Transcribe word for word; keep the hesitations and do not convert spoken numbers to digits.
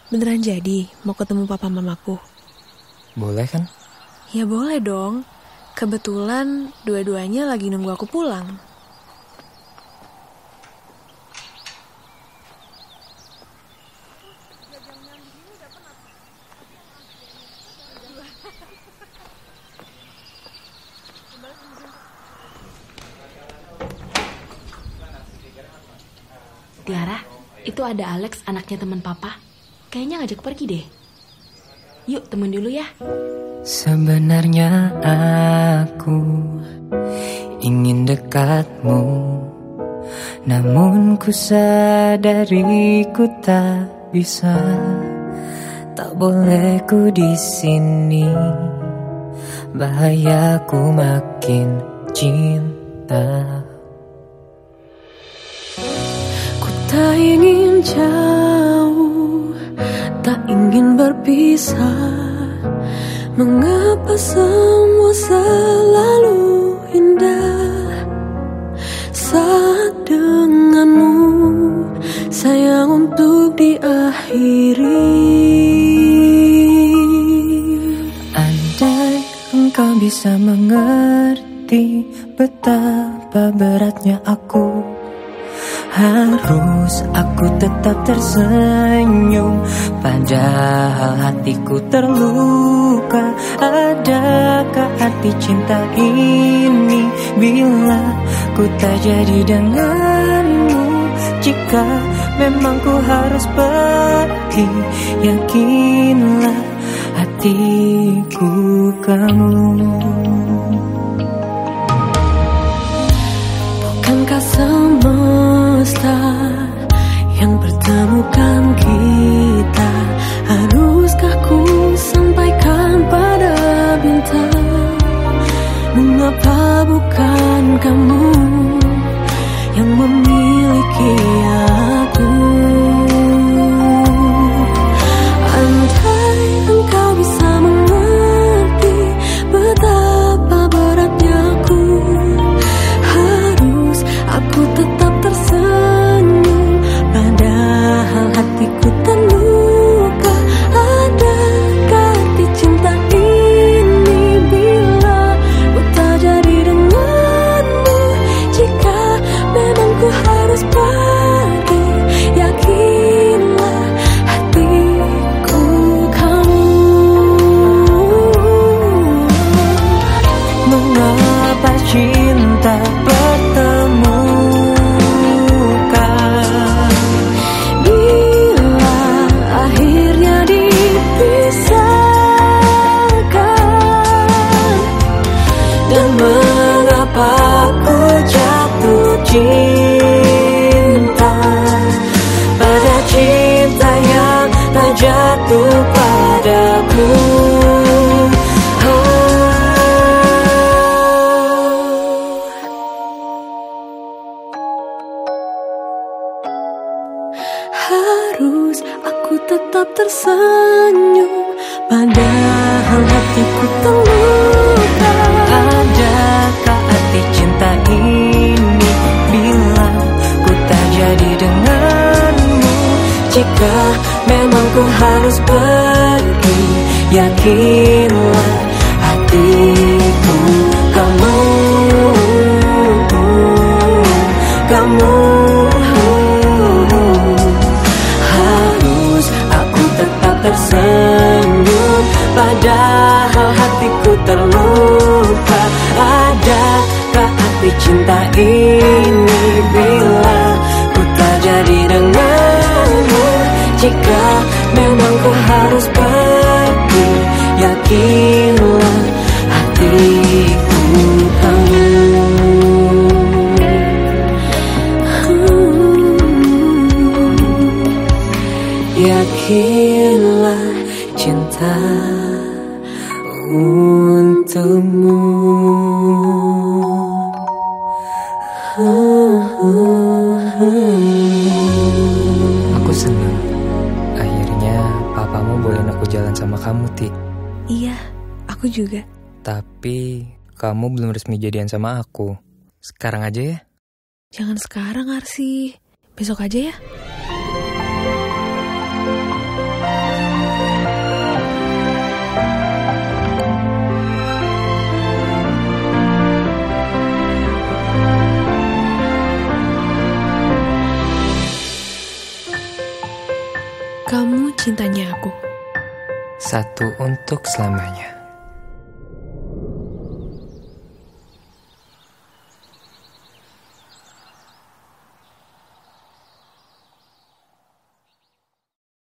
Beneran jadi mau ketemu papa mamaku? Boleh kan? Ya boleh dong. Kebetulan dua-duanya lagi nunggu aku pulang. Tiara, itu ada Alex, anaknya teman papa. Kayaknya ngajak pergi deh. Yuk, temen dulu ya. Sebenarnya aku ingin dekatmu, namun ku sadari ku tak bisa. Tak boleh ku di sini, bahaya ku makin cinta. Tak ingin jauh, tak ingin berpisah. Mengapa semua selalu indah saat denganmu, sayang, untuk diakhiri. Andai engkau bisa mengerti betapa beratnya aku, harus aku tetap tersenyum, padahal hatiku terluka. Adakah arti cinta ini bila ku tak jadi denganmu? Jika memang ku harus pergi, yakinlah hatiku kamu. Bukankah semesta yang pertemukan kita? Haruskah ku sampaikan pada bintang? Mengapa bukan kamu yang memiliki aku? Andai engkau bisa mengerti betapa beratnya aku, harus aku tetap tersenyum, padahal hatiku terluka. Adakah arti cinta ini bila ku tak jadi denganmu? Jika memang ku harus pergi, yakinlah hatiku kamu. Mengapa cinta bertemu bila akhirnya dipisahkan? dan mengapa ku jatuh cinta pada cinta yang tak jatuh padaku? Harus aku tetap tersenyum, padahal hatiku terluka. Adakah arti cinta ini bila ku tak jadi denganmu? Jika memang ku harus pergi, yakinlah hatiku kamu. Kamu harus aku tetap tersenyum, padahal hatiku terluka. Adakah arti cinta ini bila ku tak jadi denganmu? Jika memang ku harus pergi, yakinlah hatiku kamu. Yakinlah cinta untukmu. Aku senang akhirnya papamu bolehin aku jalan sama kamu, Ti. Iya, aku juga. Tapi kamu belum resmi jadian sama aku. Sekarang aja ya? Jangan sekarang, Arsy. Besok aja ya. Kamu cintanya aku. Satu untuk selamanya.